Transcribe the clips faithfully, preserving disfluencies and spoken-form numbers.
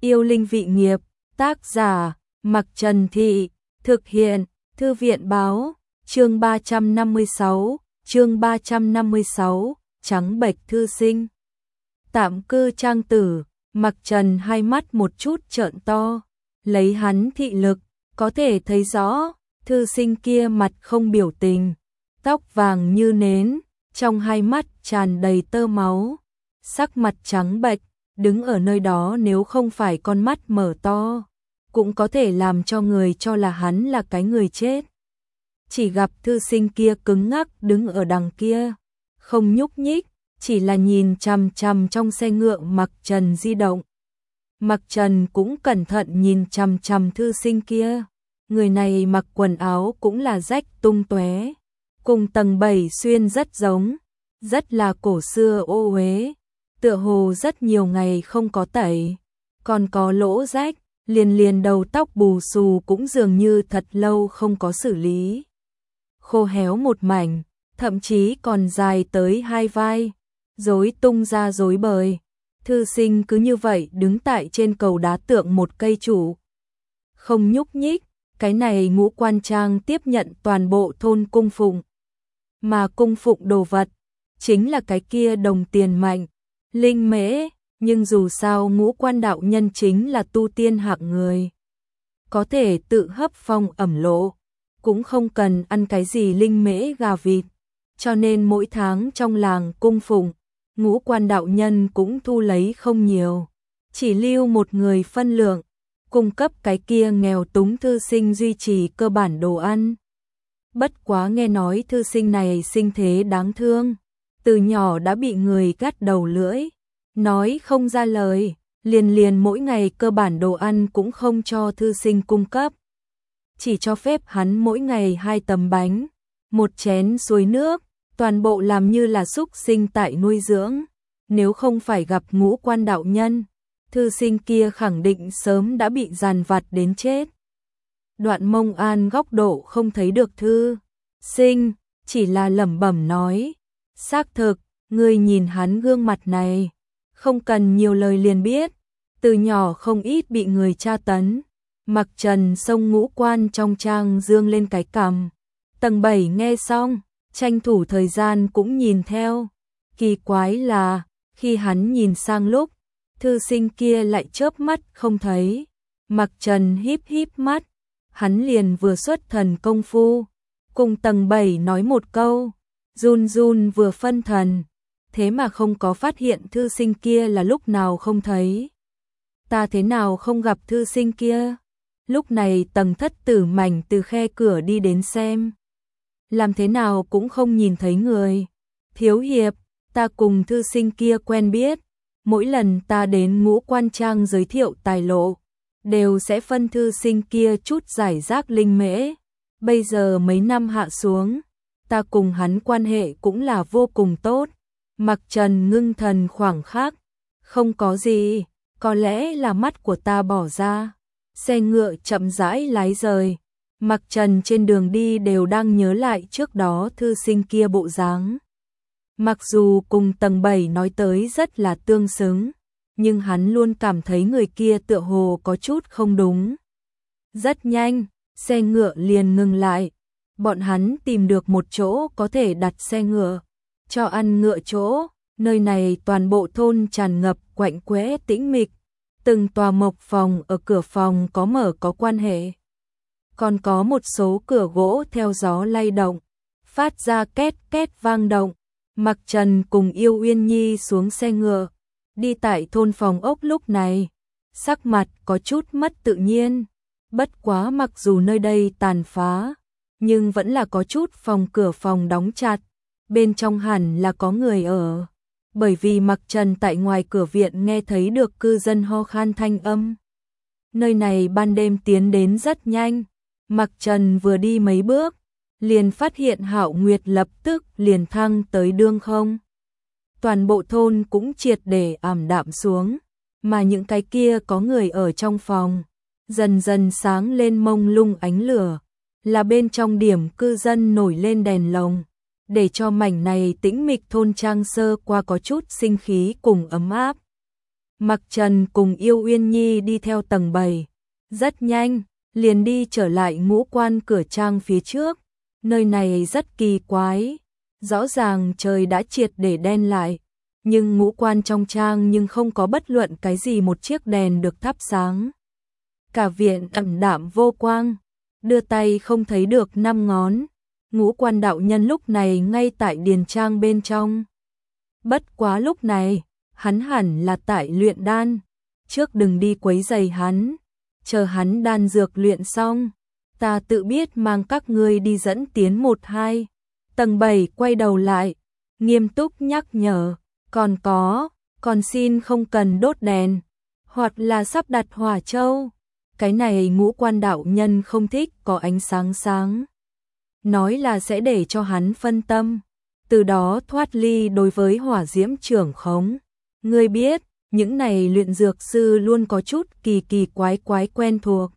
Yêu linh vị nghiệp, tác giả, Mặc Trần Thị, thực hiện, Thư viện báo, chương ba trăm năm mươi sáu, chương ba trăm năm mươi sáu, trắng bệch thư sinh. Tạm cư trang tử, Mặc Trần hai mắt một chút trợn to, lấy hắn thị lực, có thể thấy rõ, thư sinh kia mặt không biểu tình, tóc vàng như nến, trong hai mắt tràn đầy tơ máu, sắc mặt trắng bệch, đứng ở nơi đó nếu không phải con mắt mở to, cũng có thể làm cho người cho là hắn là cái người chết. Chỉ gặp thư sinh kia cứng ngắc đứng ở đằng kia, không nhúc nhích, chỉ là nhìn chằm chằm trong xe ngựa Mặc Trần di động. Mặc Trần cũng cẩn thận nhìn chằm chằm thư sinh kia, người này mặc quần áo cũng là rách tung tóe, cùng tầng bảy xuyên rất giống, rất là cổ xưa ô uế, tựa hồ rất nhiều ngày không có tẩy, còn có lỗ rách, liền liền đầu tóc bù xù cũng dường như thật lâu không có xử lý. Khô héo một mảnh, thậm chí còn dài tới hai vai, rối tung ra rối bời. Thư sinh cứ như vậy đứng tại trên cầu đá tượng một cây trụ, không nhúc nhích. Cái này Ngũ Quan Trang tiếp nhận toàn bộ thôn cung phụng, mà cung phụng đồ vật chính là cái kia đồng tiền mạnh, linh mễ, nhưng dù sao Ngũ Quan đạo nhân chính là tu tiên hạng người, có thể tự hấp phong ẩm lộ, cũng không cần ăn cái gì linh mễ gà vịt, cho nên mỗi tháng trong làng cung phụng, Ngũ Quan đạo nhân cũng thu lấy không nhiều, chỉ lưu một người phân lượng, cung cấp cái kia nghèo túng thư sinh duy trì cơ bản đồ ăn. Bất quá nghe nói thư sinh này sinh thế đáng thương, từ nhỏ đã bị người gắt đầu lưỡi, nói không ra lời, liền liền mỗi ngày cơ bản đồ ăn cũng không cho thư sinh cung cấp, chỉ cho phép hắn mỗi ngày hai tấm bánh, một chén suối nước, toàn bộ làm như là súc sinh tại nuôi dưỡng. Nếu không phải gặp Ngũ Quan đạo nhân, thư sinh kia khẳng định sớm đã bị giàn vặt đến chết. Đoạn Mông An góc độ không thấy được thư sinh, chỉ là lẩm bẩm nói, xác thực, ngươi nhìn hắn gương mặt này, không cần nhiều lời liền biết, từ nhỏ không ít bị người tra tấn. Mặc Trần xông Ngũ Quan trong trang dương lên cái cằm, tầng bảy nghe xong, tranh thủ thời gian cũng nhìn theo, kỳ quái là, khi hắn nhìn sang lúc, thư sinh kia lại chớp mắt không thấy. Mặc Trần híp híp mắt, hắn liền vừa xuất thần công phu, cùng tầng bảy nói một câu, run run vừa phân thần, thế mà không có phát hiện thư sinh kia là lúc nào không thấy. Ta thế nào không gặp thư sinh kia? Lúc này tầng thất tử mảnh từ khe cửa đi đến xem, làm thế nào cũng không nhìn thấy người. Thiếu hiệp, ta cùng thư sinh kia quen biết, mỗi lần ta đến Ngũ Quan Trang giới thiệu tài lộ, đều sẽ phân thư sinh kia chút giải rác linh mễ. Bây giờ mấy năm hạ xuống, ta cùng hắn quan hệ cũng là vô cùng tốt. Mặc Trần ngưng thần khoảng khắc, không có gì, có lẽ là mắt của ta bỏ ra. Xe ngựa chậm rãi lái rời, Mặc Trần trên đường đi đều đang nhớ lại trước đó thư sinh kia bộ dáng. Mặc dù cùng tầng bảy nói tới rất là tương xứng, nhưng hắn luôn cảm thấy người kia tựa hồ có chút không đúng. Rất nhanh, xe ngựa liền ngừng lại, bọn hắn tìm được một chỗ có thể đặt xe ngựa, cho ăn ngựa chỗ, nơi này toàn bộ thôn tràn ngập quạnh quẽ tĩnh mịch, từng tòa mộc phòng ở cửa phòng có mở có quan hệ. Còn có một số cửa gỗ theo gió lay động, phát ra két két vang động. Mặc Trần cùng Yêu Uyên Nhi xuống xe ngựa, đi tại thôn phòng ốc lúc này, sắc mặt có chút mất tự nhiên. Bất quá mặc dù nơi đây tàn phá, nhưng vẫn là có chút phòng cửa phòng đóng chặt, bên trong hẳn là có người ở. Bởi vì Mặc Trần tại ngoài cửa viện nghe thấy được cư dân ho khan thanh âm. Nơi này ban đêm tiến đến rất nhanh, Mặc Trần vừa đi mấy bước, liền phát hiện Hạo Nguyệt lập tức liền thăng tới đương không. Toàn bộ thôn cũng triệt để ảm đạm xuống, mà những cái kia có người ở trong phòng, dần dần sáng lên mông lung ánh lửa, là bên trong điểm cư dân nổi lên đèn lồng, để cho mảnh này tĩnh mịch thôn trang sơ qua có chút sinh khí cùng ấm áp. Mặc Trần cùng Yêu Uyên Nhi đi theo tầng bảy, rất nhanh, liền đi trở lại ngũ quan cửa trang phía trước. Nơi này rất kỳ quái, rõ ràng trời đã triệt để đen lại, nhưng ngũ quan trong trang nhưng không có bất luận cái gì một chiếc đèn được thắp sáng. Cả viện ẩm đạm vô quang, đưa tay không thấy được năm ngón. Ngũ quan đạo nhân lúc này ngay tại điền trang bên trong. Bất quá lúc này, hắn hẳn là tại luyện đan, trước đừng đi quấy rầy hắn, chờ hắn đan dược luyện xong, ta tự biết mang các ngươi đi dẫn tiến một hai. Tầng bảy quay đầu lại, nghiêm túc nhắc nhở, còn có, còn xin không cần đốt đèn, hoặc là sắp đặt hỏa châu. Cái này ngũ quan đạo nhân không thích có ánh sáng sáng. Nói là sẽ để cho hắn phân tâm, từ đó thoát ly đối với hỏa diễm trưởng khống. Ngươi biết, những này luyện dược sư luôn có chút kỳ kỳ quái quái quen thuộc.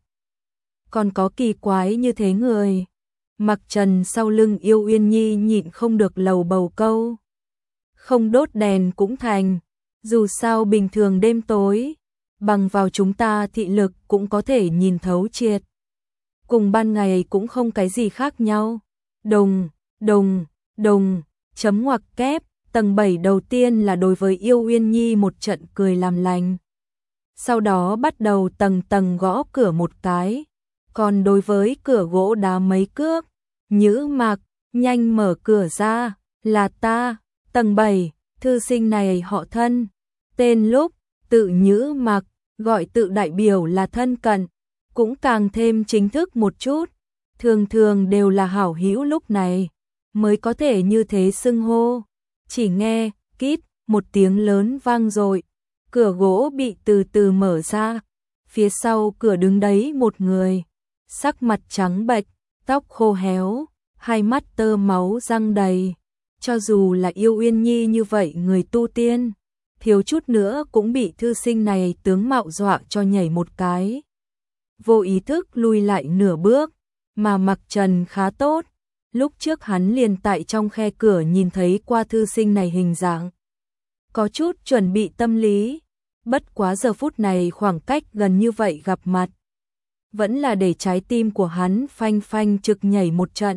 Còn có kỳ quái như thế người. Mặc Trần sau lưng Yêu Uyên Nhi nhịn không được lầu bầu câu. Không đốt đèn cũng thành, dù sao bình thường đêm tối, bằng vào chúng ta thị lực cũng có thể nhìn thấu triệt. Cùng ban ngày cũng không cái gì khác nhau. Đồng, đồng, đồng, chấm ngoặc kép, tầng bảy đầu tiên là đối với Yêu Uyên Nhi một trận cười làm lành. Sau đó bắt đầu tầng tầng gõ cửa một cái, còn đối với cửa gỗ đá mấy cước, Nhữ Mặc, nhanh mở cửa ra, là ta, tầng bảy, thư sinh này họ Thân, tên lúc, tự Nhữ Mặc, gọi tự đại biểu là thân cận, cũng càng thêm chính thức một chút, thường thường đều là hảo hữu lúc này, mới có thể như thế xưng hô. Chỉ nghe, kít, một tiếng lớn vang dội, cửa gỗ bị từ từ mở ra, phía sau cửa đứng đấy một người, sắc mặt trắng bệch, tóc khô héo, hai mắt tơ máu răng đầy, cho dù là Yêu Uyên Nhi như vậy người tu tiên, thiếu chút nữa cũng bị thư sinh này tướng mạo dọa cho nhảy một cái. Vô ý thức lui lại nửa bước, mà Mặc Trần khá tốt, lúc trước hắn liền tại trong khe cửa nhìn thấy qua thư sinh này hình dạng. Có chút chuẩn bị tâm lý, bất quá giờ phút này khoảng cách gần như vậy gặp mặt, vẫn là để trái tim của hắn phanh phanh trực nhảy một trận.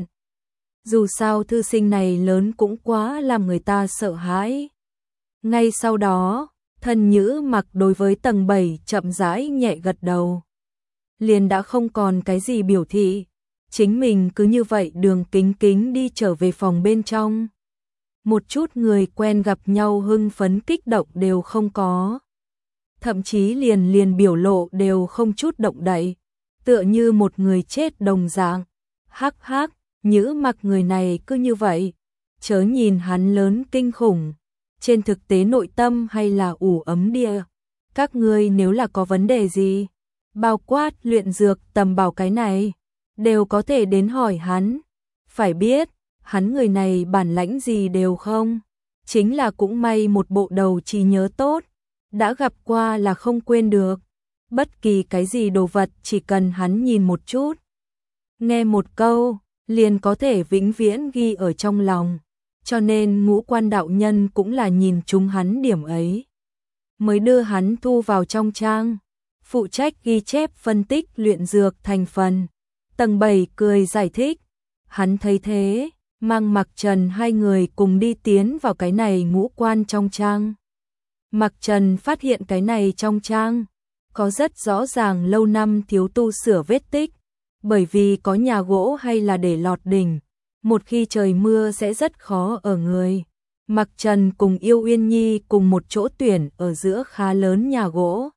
Dù sao thư sinh này lớn cũng quá làm người ta sợ hãi. Ngay sau đó, Thân Nhữ Mặc đối với tầng bảy chậm rãi nhẹ gật đầu. Liền đã không còn cái gì biểu thị, chính mình cứ như vậy đường kính kính đi trở về phòng bên trong. Một chút người quen gặp nhau hưng phấn kích động đều không có. Thậm chí liền liền biểu lộ đều không chút động đậy, tựa như một người chết đồng dạng. Hắc hắc, Nhữ Mặc người này cứ như vậy, chớ nhìn hắn lớn kinh khủng, trên thực tế nội tâm hay là ủ ấm địa. Các ngươi nếu là có vấn đề gì, bao quát luyện dược tầm bảo cái này, đều có thể đến hỏi hắn. Phải biết, hắn người này bản lãnh gì đều không, chính là cũng may một bộ đầu trí nhớ tốt, đã gặp qua là không quên được. Bất kỳ cái gì đồ vật chỉ cần hắn nhìn một chút, nghe một câu, liền có thể vĩnh viễn ghi ở trong lòng. Cho nên ngũ quan đạo nhân cũng là nhìn chúng hắn điểm ấy, mới đưa hắn thu vào trong trang, phụ trách ghi chép phân tích luyện dược thành phần. Tầng bảy cười giải thích, hắn thấy thế, mang Mặc Trần hai người cùng đi tiến vào cái này ngũ quan trong trang. Mặc Trần phát hiện cái này trong trang có rất rõ ràng lâu năm thiếu tu sửa vết tích, bởi vì có nhà gỗ hay là để lọt đỉnh, một khi trời mưa sẽ rất khó ở người. Mặc Trần cùng Yêu Uyên Nhi cùng một chỗ tuyển ở giữa khá lớn nhà gỗ,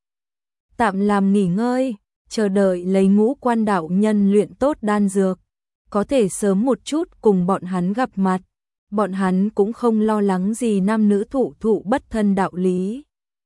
tạm làm nghỉ ngơi, chờ đợi lấy ngũ quan đạo nhân luyện tốt đan dược, có thể sớm một chút cùng bọn hắn gặp mặt. Bọn hắn cũng không lo lắng gì nam nữ thụ thụ bất thân đạo lý.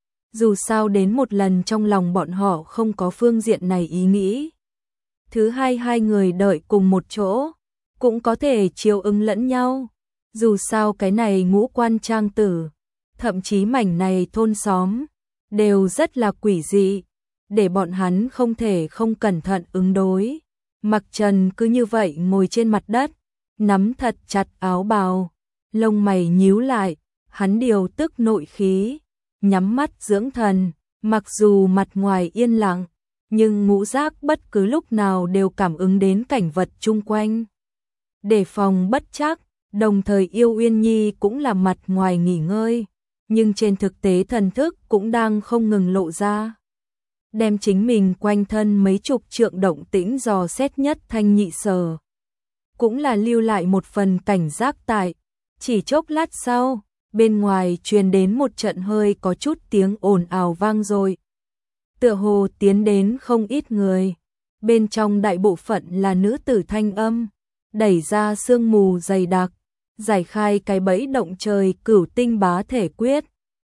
Dù sao đến một lần trong lòng bọn họ không có phương diện này ý nghĩ. Thứ hai, hai người đợi cùng một chỗ, cũng có thể chiều ứng lẫn nhau. Dù sao cái này ngũ quan trang tử, thậm chí mảnh này thôn xóm, đều rất là quỷ dị, để bọn hắn không thể không cẩn thận ứng đối. Mặc Trần cứ như vậy ngồi trên mặt đất, nắm thật chặt áo bào, lông mày nhíu lại, hắn điều tức nội khí, nhắm mắt dưỡng thần, Mặc dù mặt ngoài yên lặng, nhưng ngũ giác bất cứ lúc nào đều cảm ứng đến cảnh vật chung quanh. Để phòng bất trắc, đồng thời Yêu Uyên Nhi cũng là mặt ngoài nghỉ ngơi, nhưng trên thực tế thần thức cũng đang không ngừng lộ ra. Đem chính mình quanh thân mấy chục trượng động tĩnh dò xét nhất thanh nhị sở. Cũng là lưu lại một phần cảnh giác tại. Chỉ chốc lát sau, bên ngoài truyền đến một trận hơi có chút tiếng ồn ào vang rồi. Tựa hồ tiến đến không ít người. Bên trong đại bộ phận là nữ tử thanh âm, đẩy ra sương mù dày đặc, giải khai cái bẫy động trời cửu tinh bá thể quyết.